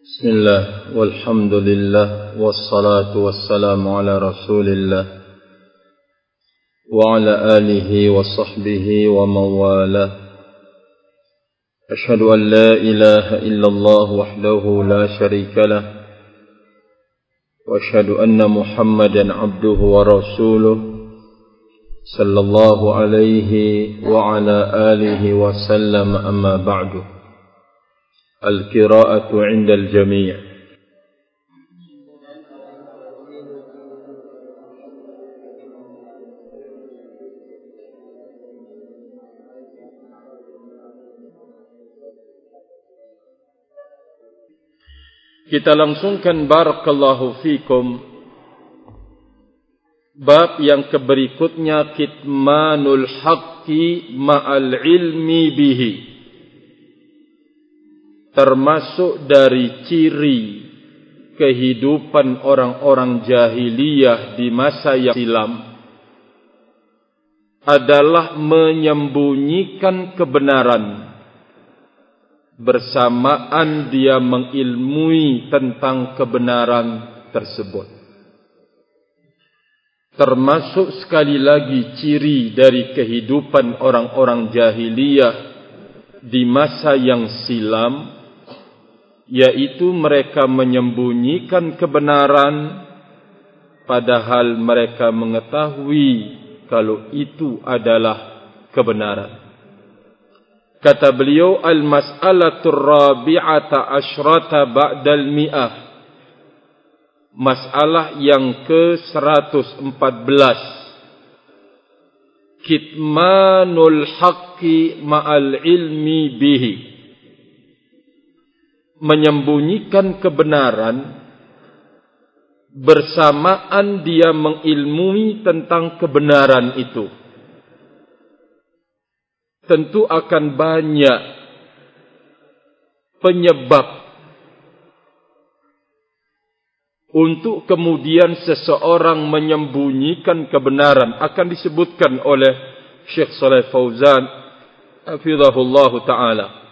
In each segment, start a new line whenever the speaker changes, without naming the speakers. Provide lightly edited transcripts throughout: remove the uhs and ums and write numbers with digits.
بسم الله والحمد لله والصلاة والسلام على رسول الله وعلى آله وصحبه ومن والاه. أشهد أن لا إله إلا الله وحده لا شريك له وأشهد أن محمدا عبده ورسوله صلى الله عليه وعلى آله وسلم. أما بعد. القراءة عند الجميع. Kita langsungkan barakallahu fikum bab yang keberikutnya, kitmanul haqqi ma'al ilmi bihi. Termasuk dari ciri kehidupan orang-orang jahiliyah di masa yang silam adalah menyembunyikan kebenaran bersamaan dia mengilmui tentang kebenaran tersebut. Termasuk sekali lagi ciri dari kehidupan orang-orang jahiliyah di masa yang silam, yaitu mereka menyembunyikan kebenaran padahal mereka mengetahui kalau itu adalah kebenaran. Kata beliau, al-mas'alatur rabi'ata asyrata ba'dal mi'ah, masalah yang ke-114, kitmanul haqqi ma'al ilmi bihi. Menyembunyikan kebenaran bersamaan dia mengilmui tentang kebenaran itu. Tentu akan banyak penyebab untuk kemudian seseorang menyembunyikan kebenaran. Akan disebutkan oleh Syekh Shalih Fauzan hafizahullahu ta'ala.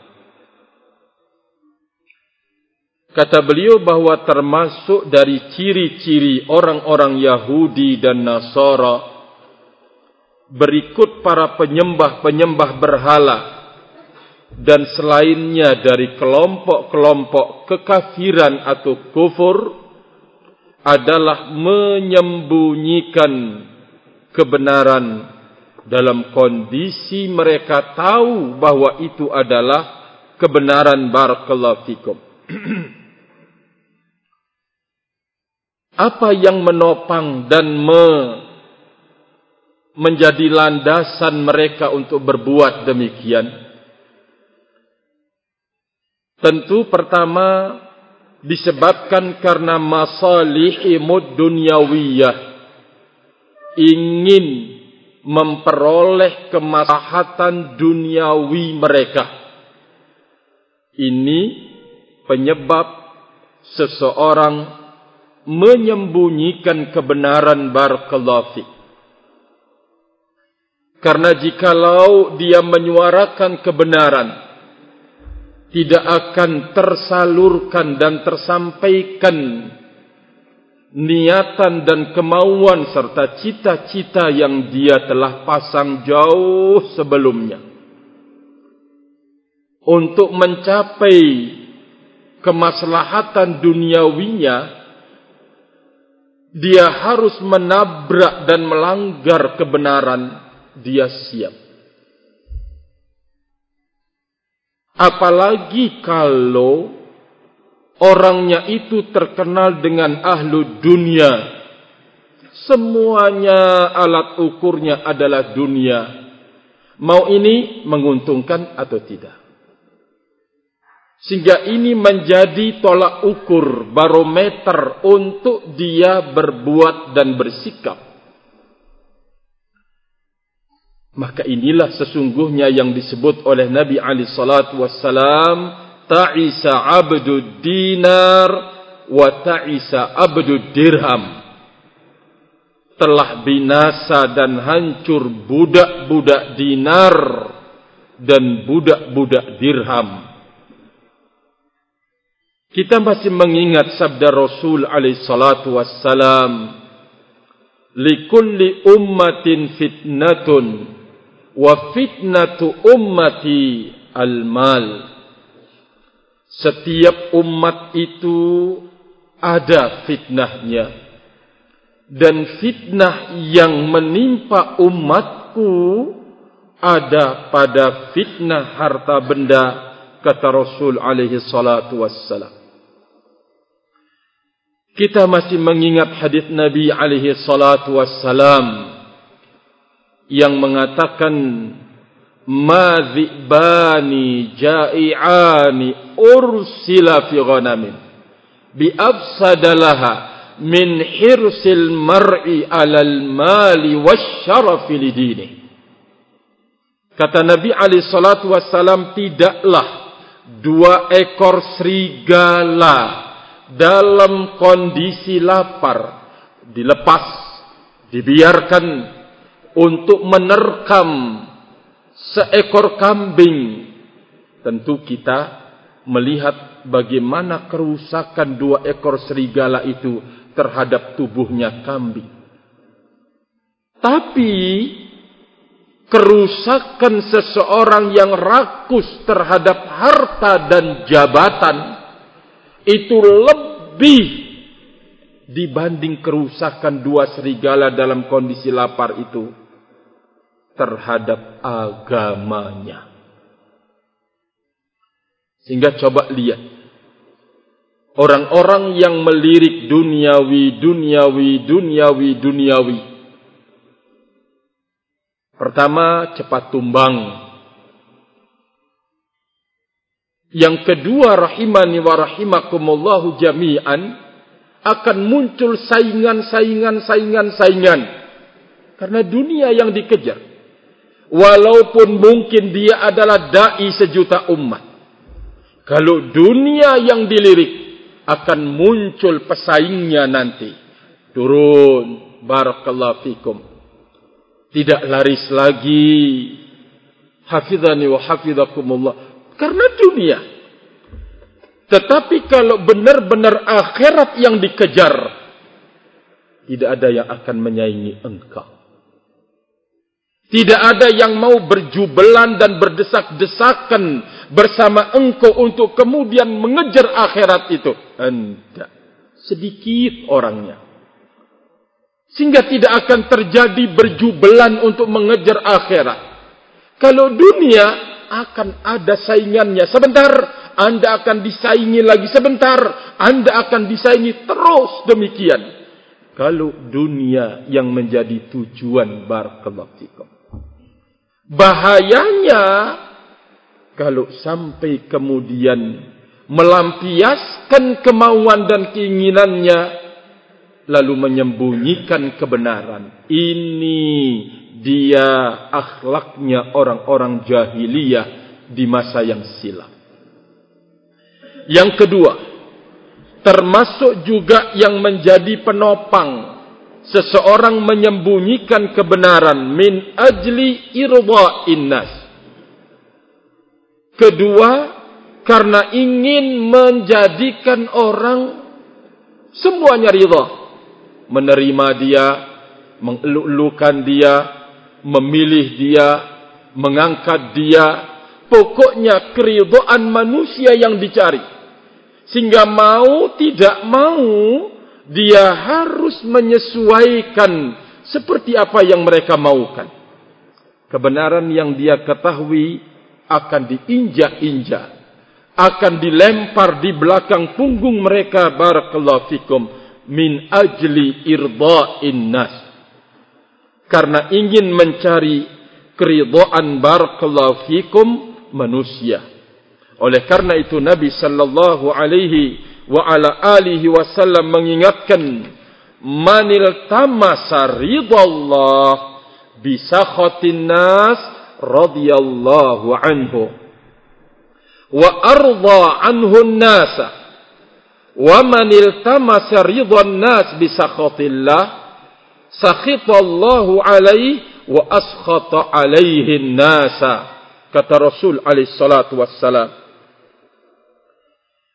Kata beliau bahwa termasuk dari ciri-ciri orang-orang Yahudi dan Nasara berikut para penyembah-penyembah berhala dan selainnya dari kelompok-kelompok kekafiran atau kufur adalah menyembunyikan kebenaran dalam kondisi mereka tahu bahwa itu adalah kebenaran. Barakallahu fikum. Apa yang menopang dan menjadi landasan mereka untuk berbuat demikian? Tentu pertama disebabkan karena masalihimud dunyawiyah, ingin memperoleh kemaslahatan duniawi mereka. Ini penyebab seseorang menyembunyikan kebenaran. Barakallahu fiik. Karena jikalau dia menyuarakan kebenaran, tidak akan tersalurkan dan tersampaikan niatan dan kemauan serta cita-cita yang dia telah pasang jauh sebelumnya. Untuk mencapai kemaslahatan duniawinya, dia harus menabrak dan melanggar kebenaran. Dia siap. Apalagi kalau orangnya itu terkenal dengan ahlu dunia, semuanya alat ukurnya adalah dunia. Mau ini menguntungkan atau tidak. Sehingga ini menjadi tolak ukur, barometer untuk dia berbuat dan bersikap. Maka inilah sesungguhnya yang disebut oleh Nabi alaihi salatu wassalam, ta'isa abdud dinar wa ta'isa abdud dirham. Telah binasa dan hancur budak-budak dinar dan budak-budak dirham. Kita masih mengingat sabda Rasul alaihi salatu wassalam, likulli ummatin fitnatun wa fitnatu ummati al-mal. Setiap umat itu ada fitnahnya, dan fitnah yang menimpa umatku ada pada fitnah harta benda, kata Rasul alaihi salatu wassalam. Kita masih mengingat hadis Nabi alaihi salatu wassalam yang mengatakan, ma dhi'bani ja'i'ani ursila fi ghanamin bi afsadalaha min hirsil mar'i 'alal mali wasyarafi lidini. Kata Nabi alaihi salatu wassalam, tidaklah 2 ekor serigala dalam kondisi lapar dilepas, dibiarkan untuk menerkam seekor kambing. Tentu kita melihat bagaimana kerusakan 2 ekor serigala itu terhadap tubuhnya kambing. Tapi kerusakan seseorang yang rakus terhadap harta dan jabatan itu lebih dibanding kerusakan 2 serigala dalam kondisi lapar itu terhadap agamanya. Sehingga coba lihat, orang-orang yang melirik duniawi. Pertama, cepat tumbang. Yang kedua, rahimani wa rahimakumullahu jami'an, akan muncul saingan. Karena dunia yang dikejar. Walaupun mungkin dia adalah da'i sejuta umat, kalau dunia yang dilirik, akan muncul pesaingnya nanti. Turun, barakallahu fikum. Tidak laris lagi. Hafizani wa hafizakumullah. Karena dunia. Tetapi kalau benar-benar akhirat yang dikejar, tidak ada yang akan menyaingi engkau. Tidak ada yang mau berjubelan dan berdesak-desakan bersama engkau untuk kemudian mengejar akhirat itu. Tidak. Sedikit orangnya. Sehingga tidak akan terjadi berjubelan untuk mengejar akhirat. Kalau dunia, akan ada saingannya. Sebentar, Anda akan disaingi lagi. Sebentar, Anda akan disaingi terus demikian. Kalau dunia yang menjadi tujuan, barakallahu fikum. Bahayanya kalau sampai kemudian melampiaskan kemauan dan keinginannya, lalu menyembunyikan kebenaran. Ini dia akhlaknya orang-orang jahiliyah di masa yang silam. Yang kedua, termasuk juga yang menjadi penopang seseorang menyembunyikan kebenaran, min ajli irdha'in nas. Kedua, karena ingin menjadikan orang semuanya ridha, menerima dia, mengeluk-elukan dia, memilih dia, mengangkat dia. Pokoknya keridhaan manusia yang dicari. Sehingga mau tidak mau, dia harus menyesuaikan seperti apa yang mereka maukan. Kebenaran yang dia ketahui akan diinjak-injak, akan dilempar di belakang punggung mereka, barakallahu fikum, min ajli irdha'in nas. Karena ingin mencari keridhaan, barakallahu fikum, manusia. Oleh karena itu Nabi sallallahu alaihi wa ala alihi wasallam mengingatkan, manil tamasa ridallah bisakhatin nas radhiyallahu anhu wa arda anhu an-nas, wa manil tamasa ridwan nas bisakhatillah sakhitallahu alaihi wa askhata alaihi an-nas, kata Rasul alaihi salatu wassalam.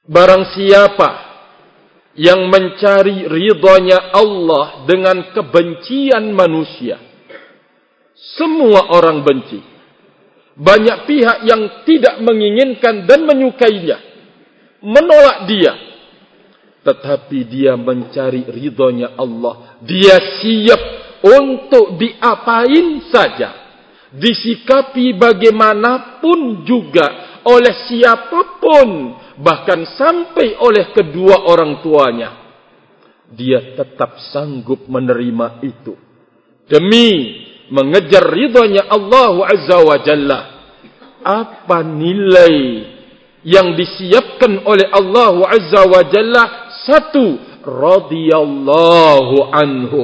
Barang siapa yang mencari ridhonya Allah dengan kebencian manusia, semua orang benci. Banyak pihak yang tidak menginginkan dan menyukainya, menolak dia. Tetapi dia mencari ridhonya Allah. Dia siap untuk diapain saja, disikapi bagaimanapun juga, oleh siapapun, bahkan sampai oleh kedua orang tuanya. Dia tetap sanggup menerima itu demi mengejar ridhonya Allah Azza wa Jalla. Apa nilai yang disiapkan oleh Allah Azza wa Jalla? Satu, radhiyallahu anhu.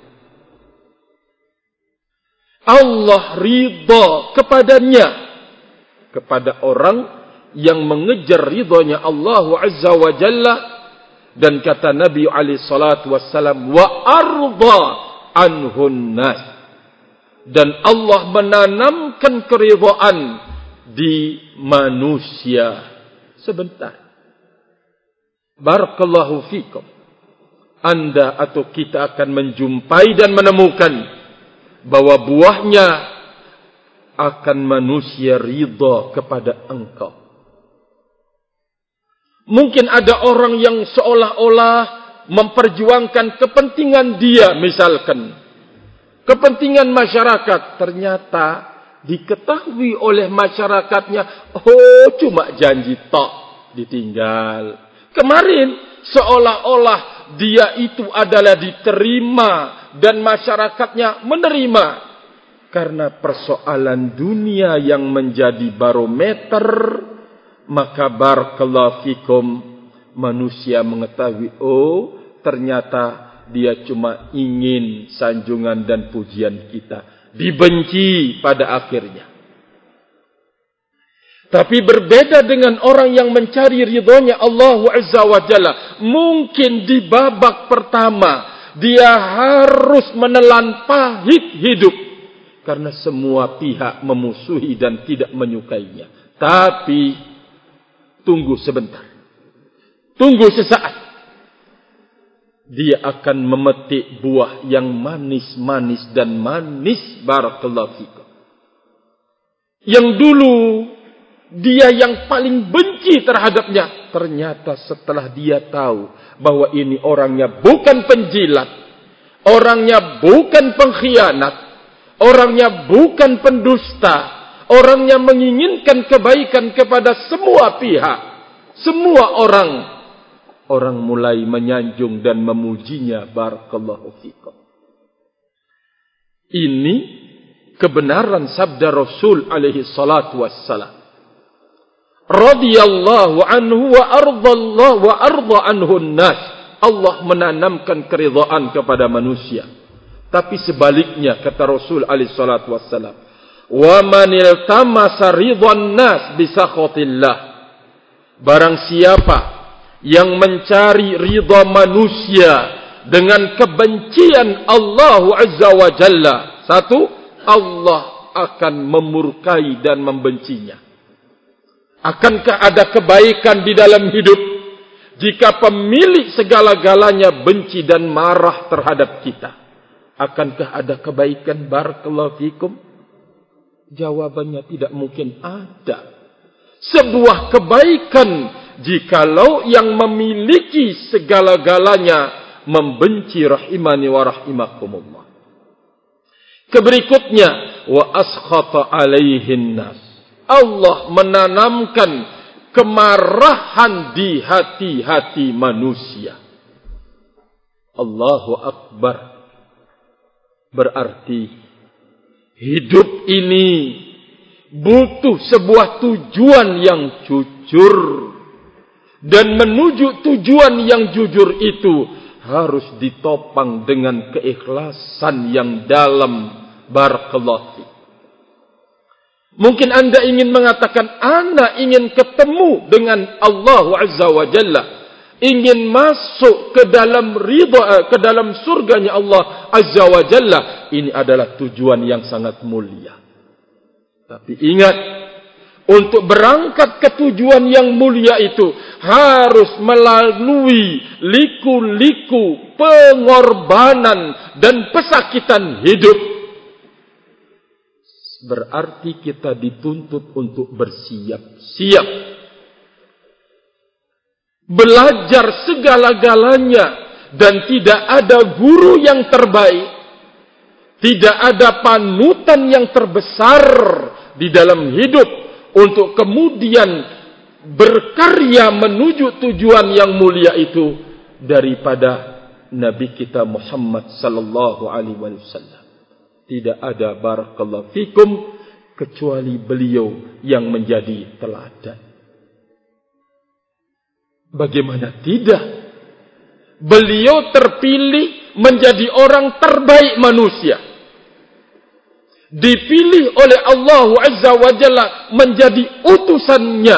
Allah ridha kepadanya, kepada orang yang mengejar ridhonya Allah Azza wa Jalla. Dan kata Nabi alaihi salatu wassalam, wa arda anhun nas. Dan Allah menanamkan keridhaan di manusia. Sebentar. Barakallahu fikum. Anda atau kita akan menjumpai dan menemukan bahwa buahnya akan manusia ridha kepada engkau. Mungkin ada orang yang seolah-olah memperjuangkan kepentingan dia, misalkan kepentingan masyarakat, ternyata diketahui oleh masyarakatnya, oh cuma janji tok, ditinggal. Kemarin seolah-olah dia itu adalah diterima dan masyarakatnya menerima. Karena persoalan dunia yang menjadi barometer, maka barakallahu fikum, manusia mengetahui, oh ternyata dia cuma ingin sanjungan dan pujian kita. Dibenci pada akhirnya. Tapi berbeda dengan orang yang mencari ridhonya Allah Azza wa Jalla. Mungkin di babak pertama dia harus menelan pahit hidup, karena semua pihak memusuhi dan tidak menyukainya. Tapi tunggu sebentar, tunggu sesaat, dia akan memetik buah yang manis-manis dan manis. Barakallahu fikum. Yang dulu dia yang paling benci terhadapnya, ternyata setelah dia tahu bahwa ini orangnya bukan penjilat, orangnya bukan pengkhianat, orangnya bukan pendusta, orangnya menginginkan kebaikan kepada semua pihak, semua orang mulai menyanjung dan memujinya. Barakallahu fikum. Ini kebenaran sabda Rasul alaihi salatu wassalam. Radhiyallahu anhu wa ardallahu wa arda anhu nas. Allah menanamkan keridhaan kepada manusia. Tapi sebaliknya kata Rasul alaihi salatu wassalam, wa man iltamasa ridwan nas bi sakhatillah. Barang siapa yang mencari ridha manusia dengan kebencian Allah Azza wa Jalla, satu, Allah akan memurkai dan membencinya. Akankah ada kebaikan di dalam hidup jika pemilik segala-galanya benci dan marah terhadap kita? Akankah ada kebaikan? Barakallahu fikum. Jawabannya tidak mungkin ada. Sebuah kebaikan jikalau yang memiliki segala-galanya membenci, rahimani wa rahimakumullah. Keberikutnya, wa askhata alaihin nas. Allah menanamkan kemarahan di hati-hati manusia. Allahu Akbar. Berarti hidup ini butuh sebuah tujuan yang jujur. Dan menuju tujuan yang jujur itu harus ditopang dengan keikhlasan yang dalam. Barakallahu. Mungkin anda ingin mengatakan, ana ingin ketemu dengan Allah Azza wa Jalla, ingin masuk ke dalam ridha, ke dalam surganya Allah Azza wa Jalla. Ini adalah tujuan yang sangat mulia. Tapi ingat, untuk berangkat ke tujuan yang mulia itu harus melalui liku-liku pengorbanan dan pesakitan hidup. Berarti kita dituntut untuk bersiap-siap, belajar segala-galanya, dan tidak ada guru yang terbaik, tidak ada panutan yang terbesar di dalam hidup untuk kemudian berkarya menuju tujuan yang mulia itu daripada Nabi kita Muhammad sallallahu alaihi wasallam. Tidak ada, barakallahu fikum, kecuali beliau yang menjadi teladan. Bagaimana tidak? Beliau terpilih menjadi orang terbaik manusia. Dipilih oleh Allah Azza wa Jalla menjadi utusannya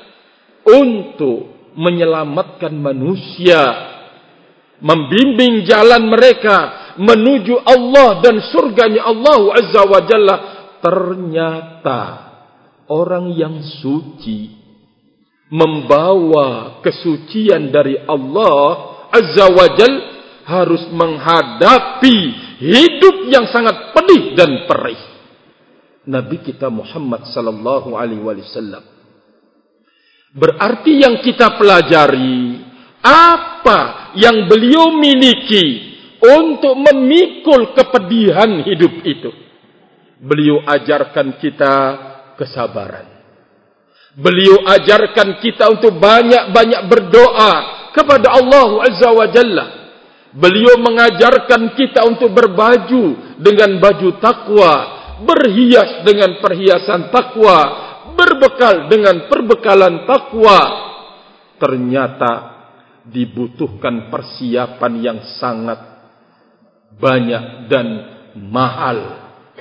untuk menyelamatkan manusia, membimbing jalan mereka menuju Allah dan surganya Allah Azza wa Jalla. Ternyata orang yang suci, membawa kesucian dari Allah Azza wa Jalla, harus menghadapi hidup yang sangat pedih dan perih. Nabi kita Muhammad sallallahu alaihi wasallam. Berarti yang kita pelajari, apa yang beliau miliki untuk memikul kepedihan hidup itu. Beliau ajarkan kita kesabaran. Beliau ajarkan kita untuk banyak-banyak berdoa kepada Allah Azza wa Jalla. Beliau mengajarkan kita untuk berbaju dengan baju takwa, berhias dengan perhiasan takwa, berbekal dengan perbekalan takwa. Ternyata dibutuhkan persiapan yang sangat banyak dan mahal.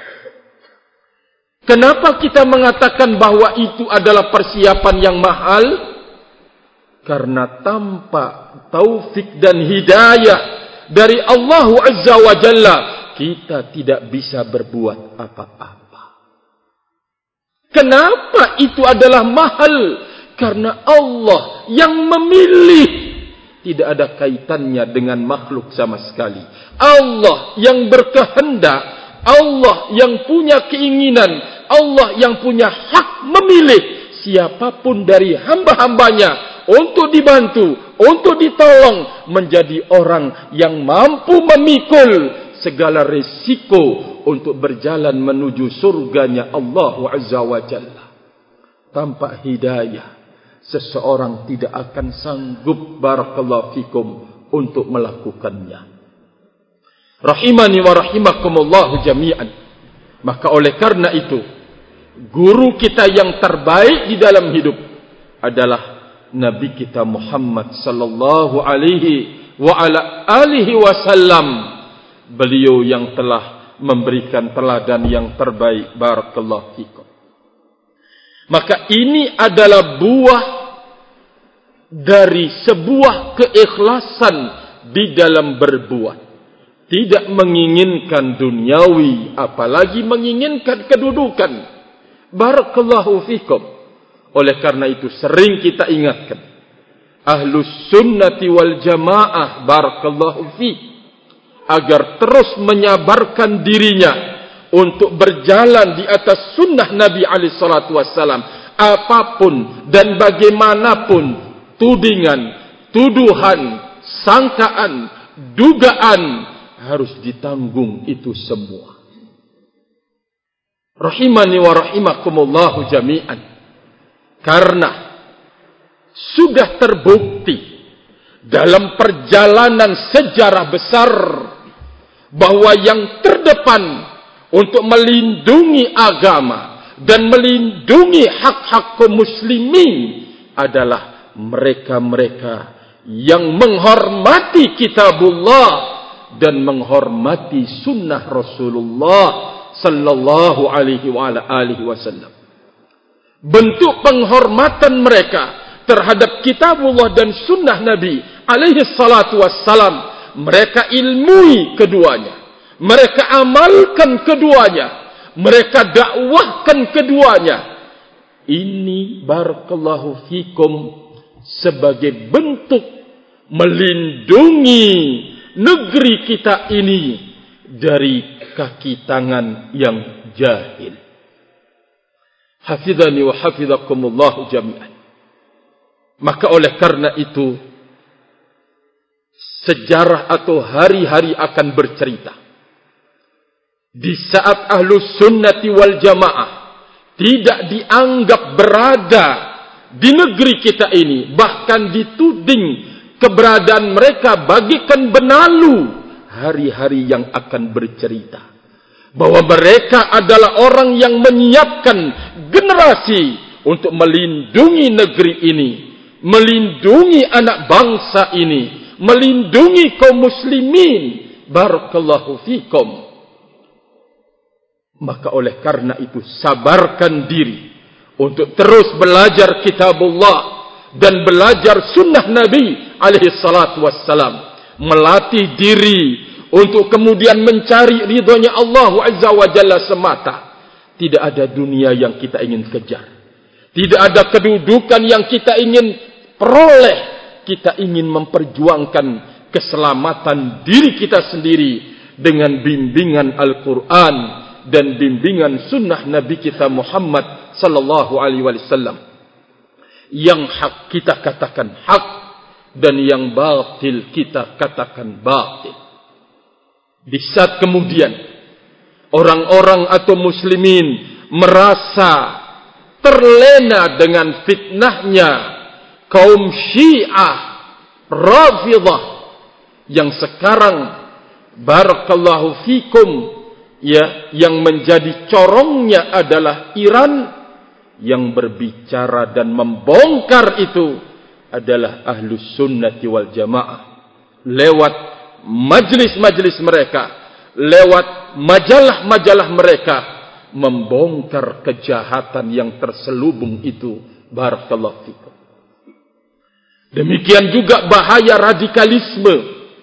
Kenapa kita mengatakan bahwa itu adalah persiapan yang mahal? Karena tanpa taufik dan hidayah dari Allah Azza wa Jalla, kita tidak bisa berbuat apa-apa. Kenapa itu adalah mahal? Karena Allah yang memilih. Tidak ada kaitannya dengan makhluk sama sekali. Allah yang berkehendak, Allah yang punya keinginan, Allah yang punya hak memilih siapapun dari hamba-hambanya untuk dibantu, untuk ditolong, menjadi orang yang mampu memikul segala risiko untuk berjalan menuju surganya Allah Azza wa Jalla. Tanpa hidayah, seseorang tidak akan sanggup, barakallahu fikum, untuk melakukannya. Rahimani wa rahimakumullahu jami'an. Maka oleh karena itu, guru kita yang terbaik di dalam hidup adalah Nabi kita Muhammad sallallahu alaihi wa ala alihi wasallam. Beliau yang telah memberikan teladan yang terbaik, barakallahu fikum. Maka ini adalah buah dari sebuah keikhlasan di dalam berbuat. Tidak menginginkan duniawi, apalagi menginginkan kedudukan. Barakallahu fikum. Oleh karena itu sering kita ingatkan, Ahlus Sunnati wal Jamaah, barakallahu fiik, agar terus menyabarkan dirinya untuk berjalan di atas sunnah Nabi alaihi salatu wassalam. Apapun dan bagaimanapun tudingan, tuduhan, sangkaan, dugaan, harus ditanggung itu semua. Rahimani wa rahimakumullahu jami'an. Karena sudah terbukti dalam perjalanan sejarah besar bahwa yang terdepan untuk melindungi agama dan melindungi hak-hak kaum muslimin adalah mereka-mereka yang menghormati kitabullah dan menghormati sunnah Rasulullah sallallahu alaihi wasallam. Bentuk penghormatan mereka terhadap kitabullah dan sunnah Nabi alaihi salatu wassalam, mereka ilmui keduanya, mereka amalkan keduanya, mereka dakwahkan keduanya. Ini barakallahu fikum sebagai bentuk melindungi negeri kita ini dari kaki tangan yang jahil. Hafizani wa hafizakumullah jami'an. Maka oleh karena itu, sejarah atau hari-hari akan bercerita. Di saat Ahlus Sunnati wal Jamaah tidak dianggap berada di negeri kita ini, bahkan dituding keberadaan mereka bagikan benalu, hari-hari yang akan bercerita bahwa mereka adalah orang yang menyiapkan generasi untuk melindungi negeri ini, melindungi anak bangsa ini, melindungi kaum muslimin. Barakallahu fikum. Maka oleh karena itu, sabarkan diri untuk terus belajar kitabullah dan belajar sunnah Nabi alaihi salatu wassalam. Melatih diri untuk kemudian mencari ridhonya Allah Azza wa Jalla semata. Tidak ada dunia yang kita ingin kejar. Tidak ada kedudukan yang kita ingin peroleh. Kita ingin memperjuangkan keselamatan diri kita sendiri dengan bimbingan Al-Quran dan bimbingan sunnah Nabi kita Muhammad sallallahu alaihi wasallam. Yang hak kita katakan hak, dan yang batil kita katakan batil. Di saat kemudian orang-orang atau muslimin merasa terlena dengan fitnahnya kaum Syiah Rafidah yang sekarang barakallahu fikum, ya, yang menjadi corongnya adalah Iran, yang berbicara dan membongkar itu adalah Ahlus Sunnati wal Jamaah lewat majlis-majlis mereka, lewat majalah-majalah mereka, membongkar kejahatan yang terselubung itu. Barakallahu fikum. Demikian juga bahaya radikalisme,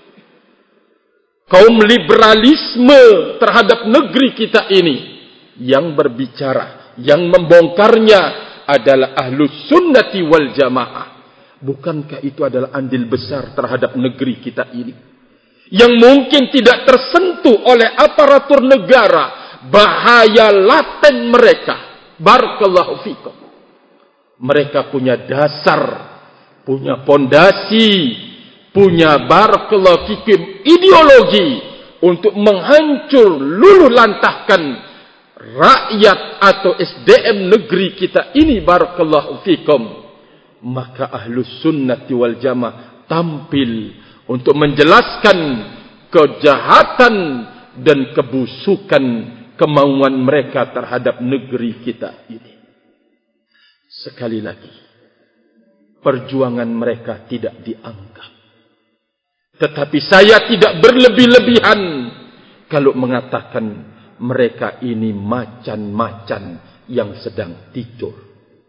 kaum liberalisme terhadap negeri kita ini. Yang berbicara, yang membongkarnya adalah Ahlus Sunnati wal Jamaah. Bukankah itu adalah andil besar terhadap negeri kita ini, yang mungkin tidak tersentuh oleh aparatur negara? Bahaya laten mereka. Barakallahu fikum. Mereka punya dasar, punya pondasi, punya barakallahu fikum ideologi untuk menghancur luluh lantahkan rakyat atau SDM negeri kita ini. Barakallahu fikum. Maka Ahlus Sunnati wal Jamaah tampil untuk menjelaskan kejahatan dan kebusukan kemauan mereka terhadap negeri kita ini. Sekali lagi, perjuangan mereka tidak dianggap. Tetapi saya tidak berlebih-lebihan kalau mengatakan mereka ini macan-macan yang sedang tidur.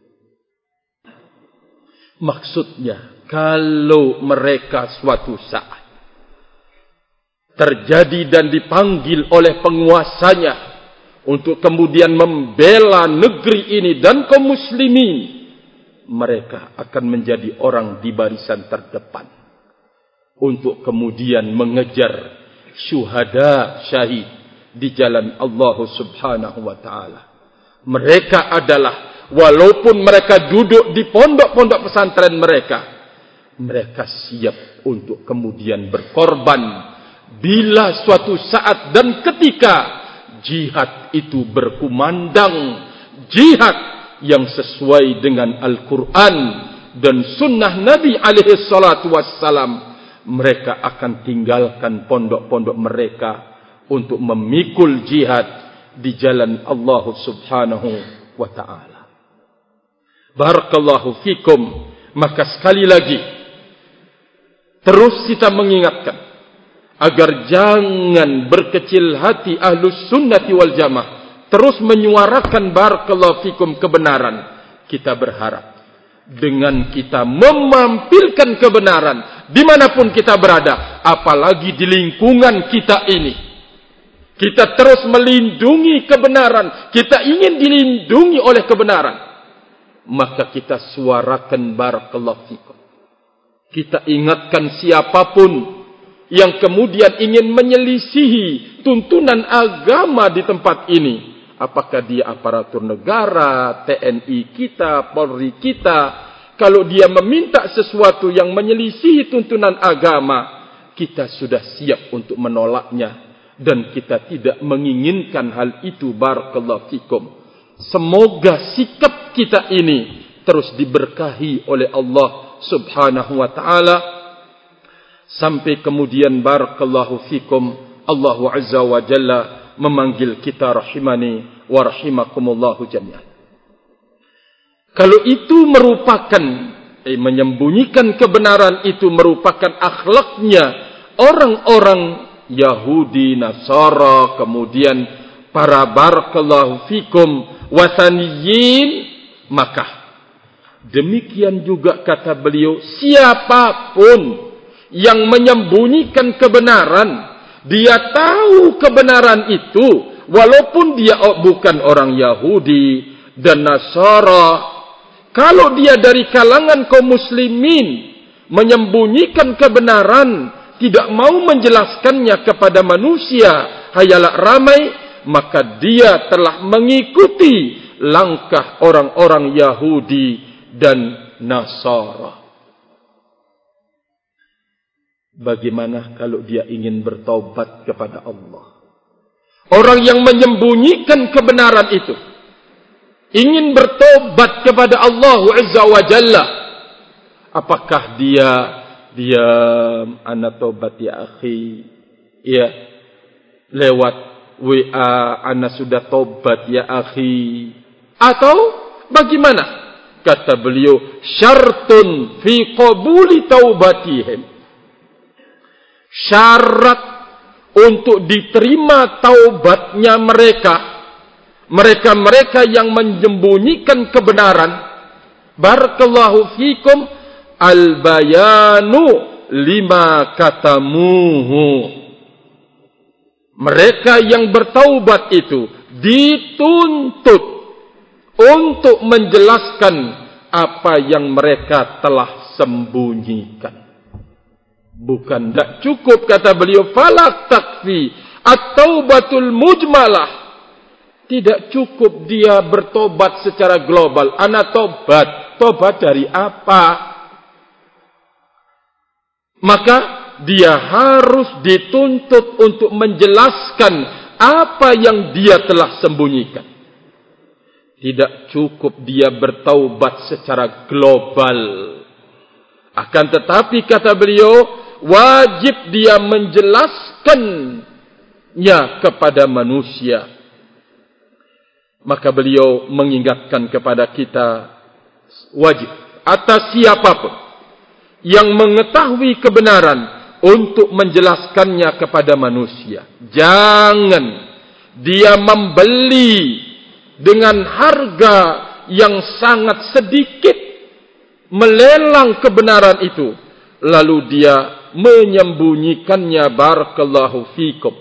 Maksudnya, kalau mereka suatu saat terjadi dan dipanggil oleh penguasanya untuk kemudian membela negeri ini dan kaum muslimin, mereka akan menjadi orang di barisan terdepan untuk kemudian mengejar syuhada syahid di jalan Allah Subhanahu wa taala. Mereka adalah, walaupun mereka duduk di pondok-pondok pesantren mereka, mereka siap untuk kemudian berkorban bila suatu saat dan ketika jihad itu berkumandang, jihad yang sesuai dengan Al-Quran dan sunnah Nabi alaihi salatu wassalam. Mereka akan tinggalkan pondok-pondok mereka untuk memikul jihad di jalan Allah Subhanahu wa ta'ala. Barakallahu fikum. Maka sekali lagi, terus kita mengingatkan agar jangan berkecil hati Ahlus Sunnati wal Jamaah, terus menyuarakan barakallahu fikum kebenaran. Kita berharap dengan kita memampilkan kebenaran dimanapun kita berada, apalagi di lingkungan kita ini, kita terus melindungi kebenaran. Kita ingin dilindungi oleh kebenaran. maka kita suarakan barakallahu fikum. Kita ingatkan siapapun yang kemudian ingin menyelisihi tuntunan agama di tempat ini. Apakah dia aparatur negara, TNI kita, Polri kita. Kalau dia meminta sesuatu yang menyelisihi tuntunan agama, kita sudah siap untuk menolaknya. Dan kita tidak menginginkan hal itu, barakallahu fikum. Semoga sikap kita ini terus diberkahi oleh Allah subhanahu wa ta'ala. Sampai kemudian barakallahu fikum, Allah azza wa jalla memanggil kita rahimani wa rahimakumullahu jami'an. Kalau itu merupakan menyembunyikan kebenaran, itu merupakan akhlaknya orang-orang Yahudi, Nasara, kemudian para barakallahu fikum wasaniyin, maka demikian juga kata beliau, siapapun yang menyembunyikan kebenaran, dia tahu kebenaran itu walaupun dia bukan orang Yahudi dan Nasara. Kalau dia dari kalangan kaum muslimin menyembunyikan kebenaran, tidak mau menjelaskannya kepada manusia, hayalah ramai, maka dia telah mengikuti langkah orang-orang Yahudi dan Nasara. Bagaimana kalau dia ingin bertaubat kepada Allah? Orang yang menyembunyikan kebenaran itu ingin bertobat kepada Allah Azza wa Jalla. Apakah dia ana tobat ya akhi, ya, lewat WA ana sudah tobat ya akhi, atau bagaimana? Kata beliau, syartun fi qabuli taubatihim, syarat untuk diterima taubatnya mereka yang menyembunyikan kebenaran, barakallahu fikum, al-bayanu lima katamuhu. Mereka yang bertaubat itu dituntut untuk menjelaskan apa yang mereka telah sembunyikan. Bukan, tak cukup kata beliau, falak takfi at-taubatul mujmalah. Tidak cukup dia bertobat secara global. Ana tobat. Tobat dari apa? Maka dia harus dituntut untuk menjelaskan apa yang dia telah sembunyikan. Tidak cukup dia bertaubat secara global. Akan tetapi kata beliau, wajib dia menjelaskannya kepada manusia. Maka beliau mengingatkan kepada kita, wajib atas siapapun yang mengetahui kebenaran untuk menjelaskannya kepada manusia. Jangan dia membeli dengan harga yang sangat sedikit, melelang kebenaran itu, lalu dia menyembunyikannya, barakallahu fikum.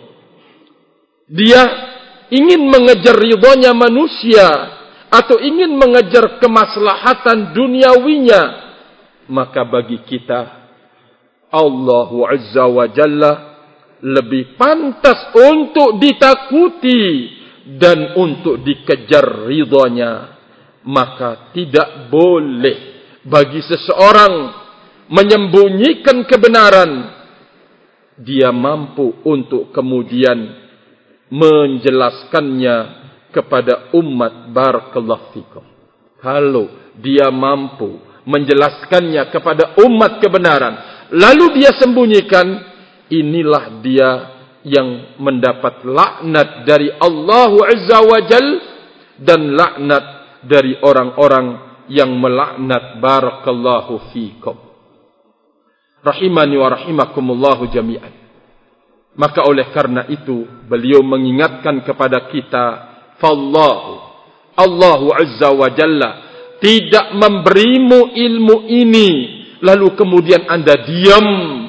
Dia ingin mengejar ridhonya manusia atau ingin mengejar kemaslahatan duniawinya, maka bagi kita Allah Azza wa Jalla lebih pantas untuk ditakuti dan untuk dikejar ridhonya. Maka tidak boleh bagi seseorang menyembunyikan kebenaran. Dia mampu untuk kemudian menjelaskannya kepada umat, barakallahu fikum. Kalau dia mampu menjelaskannya kepada umat kebenaran, lalu dia sembunyikan, inilah dia yang mendapat laknat dari Allah Azza wa Jal dan laknat dari orang-orang yang melaknat, barakallahu fikum. Rahimani wa rahimakumullahu jami'an. Maka oleh karena itu beliau mengingatkan kepada kita, fallahu, Allah Azza wa Jalla tidak memberimu ilmu ini lalu kemudian anda diam,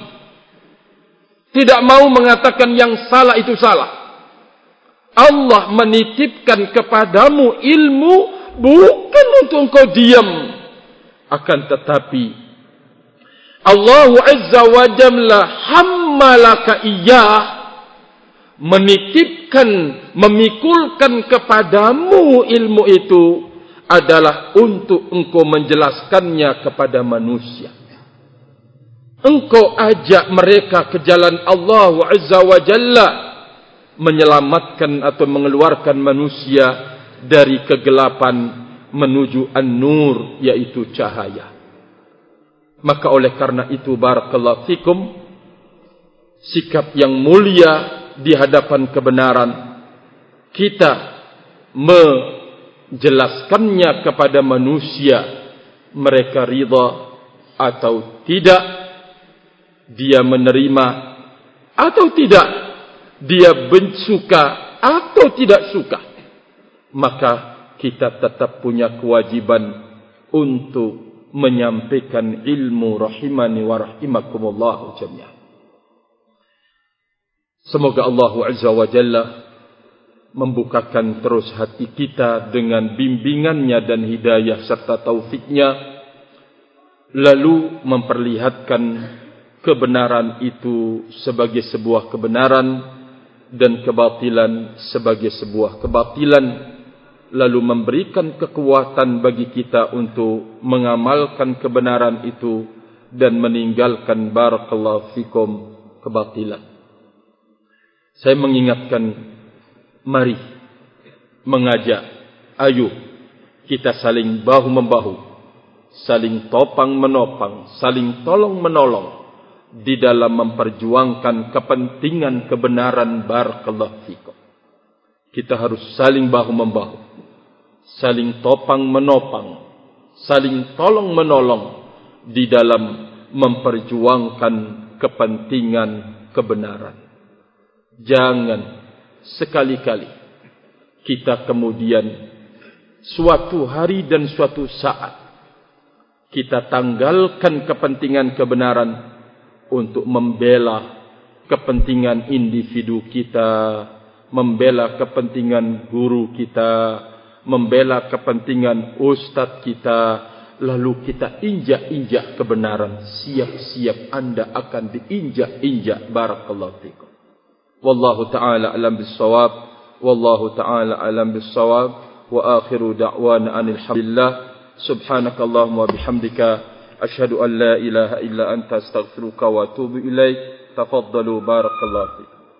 tidak mau mengatakan yang salah itu salah. Allah menitipkan kepadamu ilmu bukan untuk engkau diam. Akan tetapi Allah Azza wa Jalla hammalaka iyah, menitipkan, memikulkan kepadamu ilmu itu adalah untuk engkau menjelaskannya kepada manusia. Engkau ajak mereka ke jalan Allah Azza wa Jalla, menyelamatkan atau mengeluarkan manusia dari kegelapan menuju an-nur, yaitu cahaya. Maka oleh karena itu, barakallahu fikum, sikap yang mulia di hadapan kebenaran, kita menjelaskannya kepada manusia, mereka ridha atau tidak, dia menerima atau tidak, dia suka atau tidak suka, maka kita tetap punya kewajiban untuk menyampaikan ilmu rahimani wa rahimakumullah jami'an. Semoga Allah Azza wa Jalla membukakan terus hati kita dengan bimbingannya dan hidayah serta taufiknya, lalu memperlihatkan kebenaran itu sebagai sebuah kebenaran dan kebatilan sebagai sebuah kebatilan, lalu memberikan kekuatan bagi kita untuk mengamalkan kebenaran itu dan meninggalkan, barakallahu fikum, kebatilan. Saya mengingatkan, mari mengajak, ayo kita saling bahu-membahu, saling topang-menopang, saling tolong-menolong di dalam memperjuangkan kepentingan kebenaran, barakallahu fikum. Kita harus saling bahu-membahu, saling topang-menopang, saling tolong-menolong di dalam memperjuangkan kepentingan kebenaran. Jangan sekali-kali kita kemudian suatu hari dan suatu saat kita tanggalkan kepentingan kebenaran untuk membela kepentingan individu kita, membela kepentingan guru kita, membela kepentingan ustaz kita, lalu kita injak-injak kebenaran. Siap-siap Anda akan diinjak-injak, barakallahu fikum. Wallahu ta'ala alam bis-shawab, wallahu ta'ala alam bis-shawab, wa akhiru da'wana anil hamdulillah, subhanakallahumma wa bihamdika, asyhadu an la ilaha illa anta astaghfiruka wa atubu ilaik. Tafaddalu, barakallahu fikum.